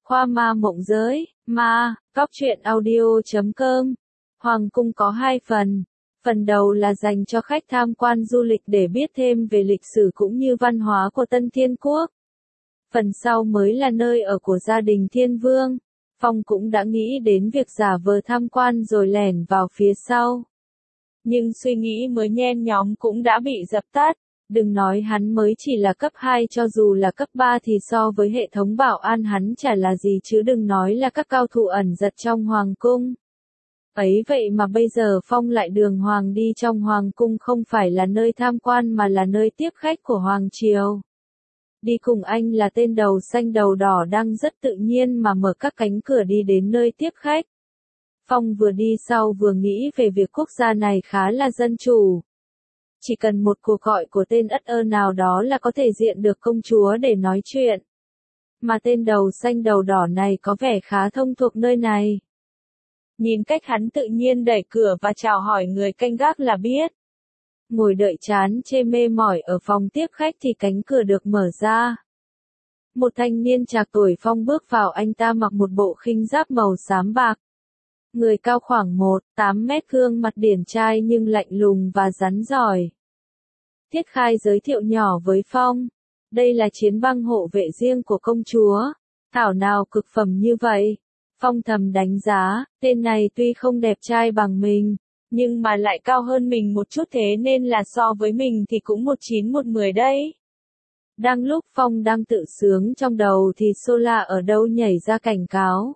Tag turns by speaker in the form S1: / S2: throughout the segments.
S1: Khoa ma mộng giới, ma, góc truyện audio.com. Hoàng cung có 2 phần. Phần đầu là dành cho khách tham quan du lịch để biết thêm về lịch sử cũng như văn hóa của Tân Thiên Quốc. Phần sau mới là nơi ở của gia đình Thiên Vương. Phong cũng đã nghĩ đến việc giả vờ tham quan rồi lẻn vào phía sau. Nhưng suy nghĩ mới nhen nhóm cũng đã bị dập tắt. Đừng nói hắn mới chỉ là cấp 2, cho dù là cấp 3 thì so với hệ thống bảo an hắn chả là gì, chứ đừng nói là các cao thủ ẩn giật trong hoàng cung. Ấy vậy mà bây giờ Phong lại đường hoàng đi trong hoàng cung, không phải là nơi tham quan mà là nơi tiếp khách của hoàng triều. Đi cùng anh là tên đầu xanh đầu đỏ đang rất tự nhiên mà mở các cánh cửa đi đến nơi tiếp khách. Phong vừa đi sau vừa nghĩ về việc quốc gia này khá là dân chủ. Chỉ cần một cuộc gọi của tên ất ơ nào đó là có thể diện được công chúa để nói chuyện. Mà tên đầu xanh đầu đỏ này có vẻ khá thông thuộc nơi này. Nhìn cách hắn tự nhiên đẩy cửa và chào hỏi người canh gác là biết. Ngồi đợi chán chê mê mỏi ở phòng tiếp khách thì cánh cửa được mở ra. Một thanh niên trạc tuổi Phong bước vào, anh ta mặc một bộ khinh giáp màu xám bạc. Người cao khoảng 1,8 mét, gương mặt điển trai nhưng lạnh lùng và rắn giỏi. Tiết Khai giới thiệu nhỏ với Phong. Đây là Chiến Băng hộ vệ riêng của công chúa. Thảo nào cực phẩm như vậy. Phong thầm đánh giá, tên này tuy không đẹp trai bằng mình, nhưng mà lại cao hơn mình một chút, thế nên là so với mình thì cũng 1,9 1,10 đấy. Đang lúc Phong đang tự sướng trong đầu thì Sola ở đâu nhảy ra cảnh cáo.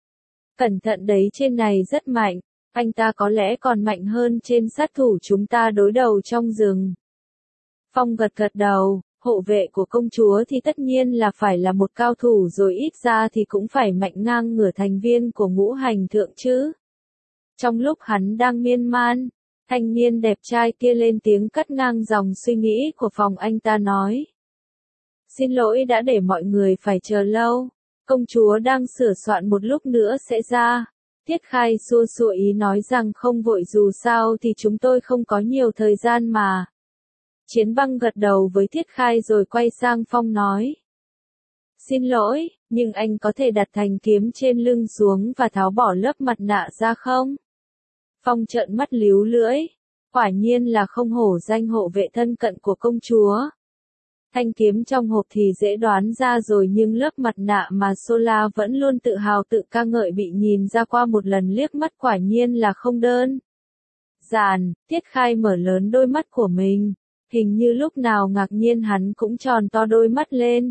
S1: Cẩn thận đấy, trên này rất mạnh, anh ta có lẽ còn mạnh hơn trên sát thủ chúng ta đối đầu trong rừng. Phong gật gật đầu, hộ vệ của công chúa thì tất nhiên là phải là một cao thủ rồi, ít ra thì cũng phải mạnh ngang ngửa thành viên của ngũ hành thượng chứ. Trong lúc hắn đang miên man, thanh niên đẹp trai kia lên tiếng cắt ngang dòng suy nghĩ của Phong, anh ta nói. Xin lỗi đã để mọi người phải chờ lâu. Công chúa đang sửa soạn, một lúc nữa sẽ ra. Tiết Khai xua xua ý nói rằng không vội, dù sao thì chúng tôi không có nhiều thời gian mà. Chiến Băng gật đầu với Tiết Khai rồi quay sang Phong nói. Xin lỗi, nhưng anh có thể đặt thanh kiếm trên lưng xuống và tháo bỏ lớp mặt nạ ra không? Phong trợn mắt líu lưỡi. Quả nhiên là không hổ danh hộ vệ thân cận của công chúa. Thanh kiếm trong hộp thì dễ đoán ra rồi, nhưng lớp mặt nạ mà Sola vẫn luôn tự hào tự ca ngợi bị nhìn ra qua một lần liếc mắt quả nhiên là không đơn giản. Tiết Khai mở lớn đôi mắt của mình, hình như lúc nào ngạc nhiên hắn cũng tròn to đôi mắt lên.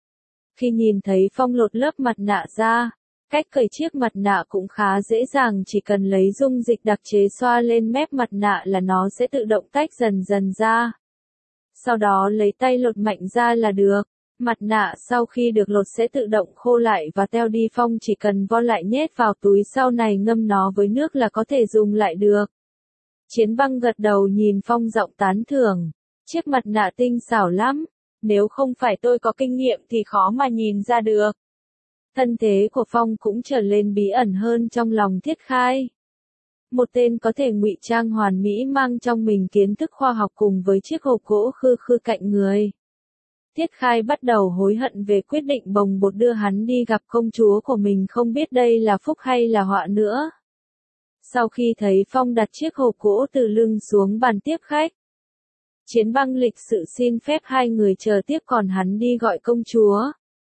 S1: Khi nhìn thấy Phong lột lớp mặt nạ ra, cách cởi chiếc mặt nạ cũng khá dễ dàng, chỉ cần lấy dung dịch đặc chế xoa lên mép mặt nạ là nó sẽ tự động tách dần dần ra. Sau đó lấy tay lột mạnh ra là được. Mặt nạ sau khi được lột sẽ tự động khô lại và teo đi, Phong chỉ cần vo lại nhét vào túi, sau này ngâm nó với nước là có thể dùng lại được. Chiến Băng gật đầu nhìn Phong giọng tán thưởng. Chiếc mặt nạ tinh xảo lắm. Nếu không phải tôi có kinh nghiệm thì khó mà nhìn ra được. Thân thế của Phong cũng trở lên bí ẩn hơn trong lòng Tiết Khai. Một tên có thể ngụy trang hoàn mỹ, mang trong mình kiến thức khoa học cùng với chiếc hộp gỗ khư khư cạnh người. Tiết Khai bắt đầu hối hận về quyết định bồng bột đưa hắn đi gặp công chúa của mình, không biết đây là phúc hay là họa nữa. Sau khi thấy Phong đặt chiếc hộp gỗ từ lưng xuống bàn tiếp khách, Chiến Băng lịch sự xin phép hai người chờ tiếp, còn hắn đi gọi công chúa.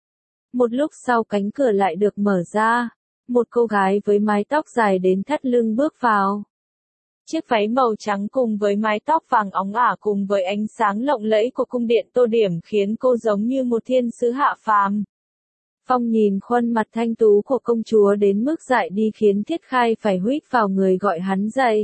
S1: Một lúc sau cánh cửa lại được mở ra. Một cô gái với mái tóc dài đến thắt lưng bước vào. Chiếc váy màu trắng cùng với mái tóc vàng óng ả cùng với ánh sáng lộng lẫy của cung điện tô điểm khiến cô giống như một thiên sứ hạ phàm. Phong nhìn khuôn mặt thanh tú của công chúa đến mức dại đi, khiến Tiết Khai phải huýt vào người gọi hắn dậy.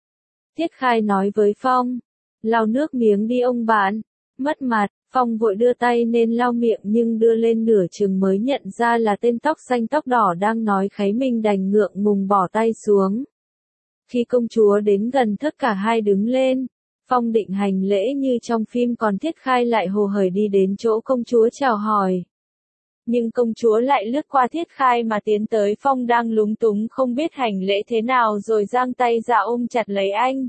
S1: Tiết Khai nói với Phong. Lau nước miếng đi ông bạn. Mất mặt. Phong vội đưa tay nên lau miệng, nhưng đưa lên nửa chừng mới nhận ra là tên tóc xanh tóc đỏ đang nói kháy, mình đành ngượng ngùng bỏ tay xuống. Khi công chúa đến gần, tất cả hai đứng lên. Phong định hành lễ như trong phim, còn Tiết Khai lại hồ hởi đi đến chỗ công chúa chào hỏi. Nhưng công chúa lại lướt qua Tiết Khai mà tiến tới Phong đang lúng túng không biết hành lễ thế nào, rồi giang tay ra ôm chặt lấy anh.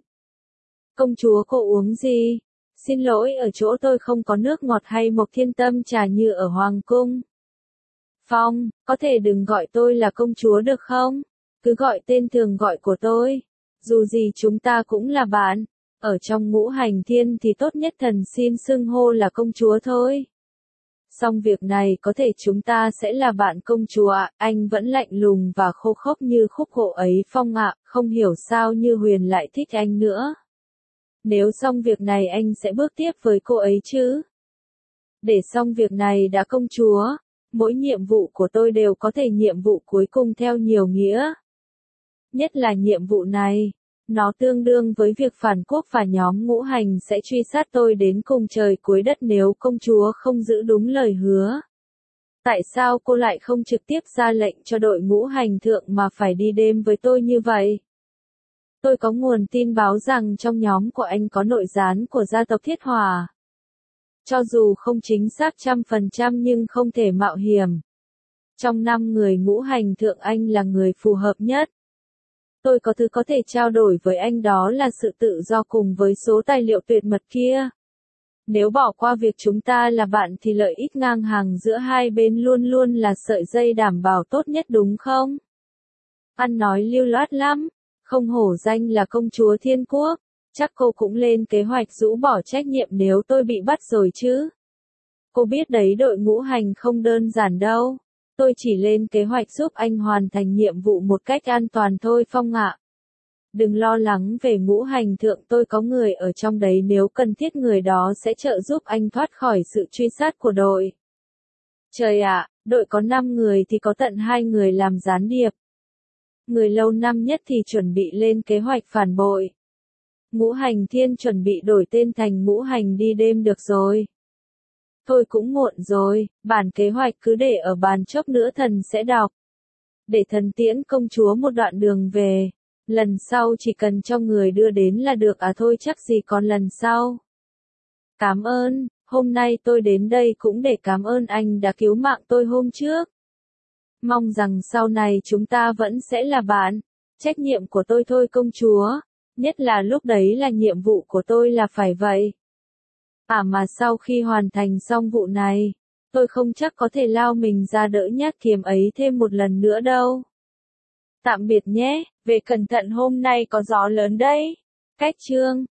S1: Công chúa, cô uống gì? Xin lỗi, ở chỗ tôi không có nước ngọt hay một thiên tâm trà như ở hoàng cung. Phong, có thể đừng gọi tôi là công chúa được không? Cứ gọi tên thường gọi của tôi. Dù gì chúng ta cũng là bạn. Ở trong ngũ hành thiên thì tốt nhất thần xin xưng hô là công chúa thôi. Xong việc này có thể chúng ta sẽ là bạn công chúa ạ. Anh vẫn lạnh lùng và khô khốc như khúc gỗ ấy Phong ạ, không hiểu sao Như Huyền lại thích anh nữa. Nếu xong việc này anh sẽ bước tiếp với cô ấy chứ. Để xong việc này đã công chúa, mỗi nhiệm vụ của tôi đều có thể nhiệm vụ cuối cùng theo nhiều nghĩa. Nhất là nhiệm vụ này, nó tương đương với việc phản quốc và nhóm ngũ hành sẽ truy sát tôi đến cùng trời cuối đất nếu công chúa không giữ đúng lời hứa. Tại sao cô lại không trực tiếp ra lệnh cho đội ngũ hành thượng mà phải đi đêm với tôi như vậy? Tôi có nguồn tin báo rằng trong nhóm của anh có nội gián của gia tộc Thiết Hòa. Cho dù không chính xác 100% nhưng không thể mạo hiểm. Trong 5 người ngũ hành thượng anh là người phù hợp nhất. Tôi có thứ có thể trao đổi với anh đó là sự tự do cùng với số tài liệu tuyệt mật kia. Nếu bỏ qua việc chúng ta là bạn thì lợi ích ngang hàng giữa hai bên luôn luôn là sợi dây đảm bảo tốt nhất đúng không? Ăn nói lưu loát lắm, không hổ danh là công chúa thiên quốc. Chắc cô cũng lên kế hoạch rũ bỏ trách nhiệm nếu tôi bị bắt rồi chứ. Cô biết đấy đội ngũ hành không đơn giản đâu. Tôi chỉ lên kế hoạch giúp anh hoàn thành nhiệm vụ một cách an toàn thôi Phong ạ. Đừng lo lắng về ngũ hành thượng, tôi có người ở trong đấy, nếu cần thiết người đó sẽ trợ giúp anh thoát khỏi sự truy sát của đội. Trời ạ, đội có 5 người thì có tận 2 người làm gián điệp. Người lâu năm nhất thì chuẩn bị lên kế hoạch phản bội. Ngũ hành thiên chuẩn bị đổi tên thành ngũ hành đi đêm được rồi. Thôi cũng muộn rồi, bản kế hoạch cứ để ở bàn, chốc nữa thần sẽ đọc. Để thần tiễn công chúa một đoạn đường về. Lần sau chỉ cần cho người đưa đến là được à, thôi chắc gì còn lần sau. Cảm ơn, hôm nay tôi đến đây cũng để cảm ơn anh đã cứu mạng tôi hôm trước. Mong rằng sau này chúng ta vẫn sẽ là bạn. Trách nhiệm của tôi thôi công chúa. Nhất là lúc đấy là nhiệm vụ của tôi là phải vậy. À mà sau khi hoàn thành xong vụ này, tôi không chắc có thể lao mình ra đỡ nhát kiếm ấy thêm một lần nữa đâu. Tạm biệt nhé, về cẩn thận hôm nay có gió lớn đấy. Cách chương